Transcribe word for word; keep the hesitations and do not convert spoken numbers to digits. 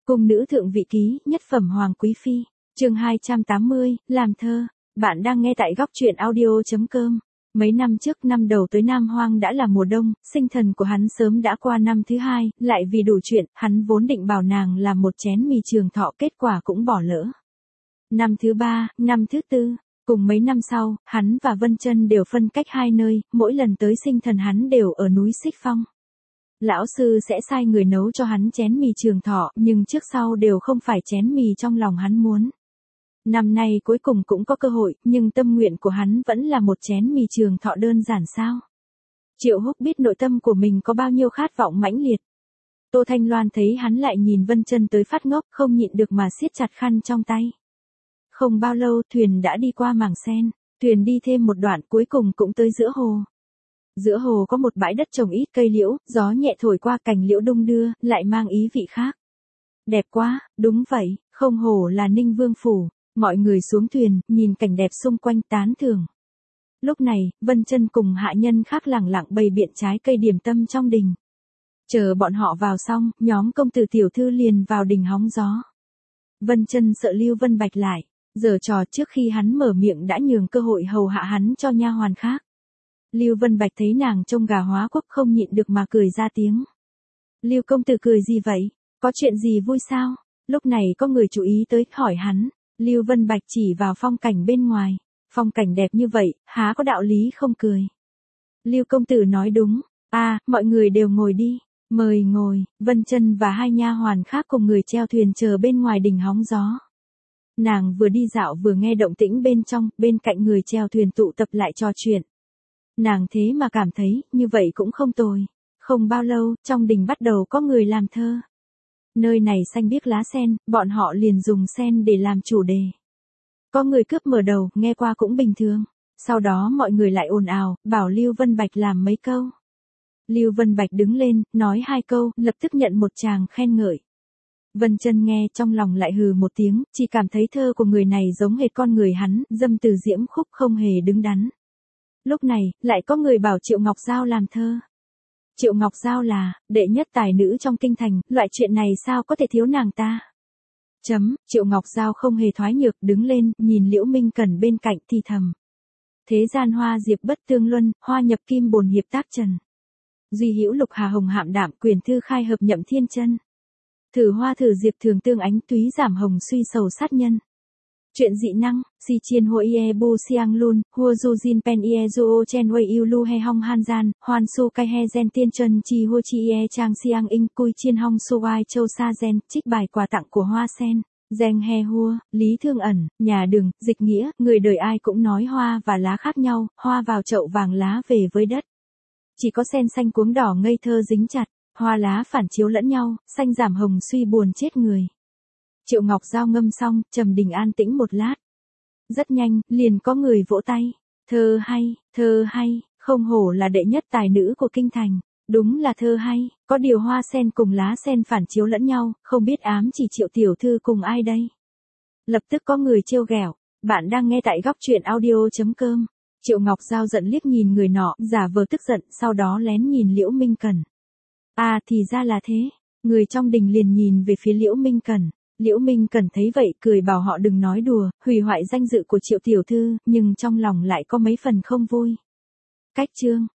Cung nữ thượng vị ký, nhất phẩm hoàng quý phi, chương hai trăm tám mươi, làm thơ. Bạn đang nghe tại góc truyện audio.com. Mấy năm trước năm đầu tới Nam Hoang đã là mùa đông, sinh thần của hắn sớm đã qua năm thứ hai, lại vì đủ chuyện, hắn vốn định bảo nàng làm một chén mì trường thọ, kết quả cũng bỏ lỡ. Năm thứ ba, năm thứ tư, cùng mấy năm sau, hắn và Vân Chân đều phân cách hai nơi, mỗi lần tới sinh thần hắn đều ở núi Xích Phong. Lão sư sẽ sai người nấu cho hắn chén mì trường thọ, nhưng trước sau đều không phải chén mì trong lòng hắn muốn. Năm nay cuối cùng cũng có cơ hội, nhưng tâm nguyện của hắn vẫn là một chén mì trường thọ đơn giản sao? Triệu Húc biết nội tâm của mình có bao nhiêu khát vọng mãnh liệt. Tô Thanh Loan thấy hắn lại nhìn Vân Chân tới phát ngốc, không nhịn được mà siết chặt khăn trong tay. Không bao lâu thuyền đã đi qua mảng sen, thuyền đi thêm một đoạn cuối cùng cũng tới giữa hồ. Giữa hồ có một bãi đất trồng ít cây liễu, gió nhẹ thổi qua cành liễu đung đưa, lại mang ý vị khác. Đẹp quá, đúng vậy, không hổ là Ninh Vương Phủ. Mọi người xuống thuyền, nhìn cảnh đẹp xung quanh tán thưởng. Lúc này, Vân Chân cùng hạ nhân khác lẳng lặng bày biện trái cây điểm tâm trong đình. Chờ bọn họ vào xong, nhóm công tử tiểu thư liền vào đình hóng gió. Vân Chân sợ Lưu Vân Bạch lại, giở trò trước khi hắn mở miệng đã nhường cơ hội hầu hạ hắn cho nha hoàn khác. Lưu Vân Bạch thấy nàng trông gà hóa quốc không nhịn được mà cười ra tiếng. Lưu công tử cười gì vậy? Có chuyện gì vui sao? Lúc này có người chú ý tới, hỏi hắn. Lưu Vân Bạch chỉ vào phong cảnh bên ngoài. Phong cảnh đẹp như vậy, há có đạo lý không cười. Lưu công tử nói đúng. À, mọi người đều ngồi đi. Mời ngồi. Vân Chân và hai nha hoàn khác cùng người treo thuyền chờ bên ngoài đình hóng gió. Nàng vừa đi dạo vừa nghe động tĩnh bên trong, bên cạnh người treo thuyền tụ tập lại trò chuyện. Nàng thế mà cảm thấy, như vậy cũng không tồi. Không bao lâu, trong đình bắt đầu có người làm thơ. Nơi này xanh biếc lá sen, bọn họ liền dùng sen để làm chủ đề. Có người cướp mở đầu, nghe qua cũng bình thường. Sau đó mọi người lại ồn ào, bảo Lưu Vân Bạch làm mấy câu. Lưu Vân Bạch đứng lên, nói hai câu, lập tức nhận một tràng khen ngợi. Vân Chân nghe trong lòng lại hừ một tiếng, chỉ cảm thấy thơ của người này giống hệt con người hắn, dâm từ diễm khúc không hề đứng đắn. Lúc này, lại có người bảo Triệu Ngọc Giao làm thơ. Triệu Ngọc Giao là, đệ nhất tài nữ trong kinh thành, loại chuyện này sao có thể thiếu nàng ta. Chấm, Triệu Ngọc Giao không hề thoái nhược, đứng lên, nhìn Liễu Minh Cẩn bên cạnh thì thầm. Thế gian hoa diệp bất tương luân, hoa nhập kim bồn hiệp tác trần. Duy hữu lục hà hồng hạm đạm, quyền thư khai hợp nhậm thiên chân. Thử hoa thử diệp thường tương ánh, túy giảm hồng suy sầu sát nhân. Chuyện dị năng, si chiên hua ie bu siang lun, hua du jin pen ie zuo chen wei yêu lu he hong han gian, hoan su kai he gen tiên chân chi hua chi ie chang siang in cui chiên hong su ai châu sa gen, trích bài quà tặng của hoa sen, gen he hua, lý thương ẩn, nhà đường, dịch nghĩa, người đời ai cũng nói hoa và lá khác nhau, hoa vào chậu vàng lá về với đất. Chỉ có sen xanh cuống đỏ ngây thơ dính chặt, hoa lá phản chiếu lẫn nhau, xanh giảm hồng suy buồn chết người. Triệu Ngọc Giao ngâm xong, trầm đình an tĩnh một lát. Rất nhanh, liền có người vỗ tay. Thơ hay, thơ hay, không hổ là đệ nhất tài nữ của kinh thành. Đúng là thơ hay, có điều hoa sen cùng lá sen phản chiếu lẫn nhau, không biết ám chỉ Triệu tiểu thư cùng ai đây. Lập tức có người trêu ghẹo. Bạn đang nghe tại góc truyện audio.com. Triệu Ngọc Giao giận liếc nhìn người nọ, giả vờ tức giận, sau đó lén nhìn Liễu Minh Cẩn. À thì ra là thế. Người trong đình liền nhìn về phía Liễu Minh Cẩn. Liễu Minh Cẩn thấy vậy, cười bảo họ đừng nói đùa, hủy hoại danh dự của Triệu tiểu thư, nhưng trong lòng lại có mấy phần không vui. Cách chương,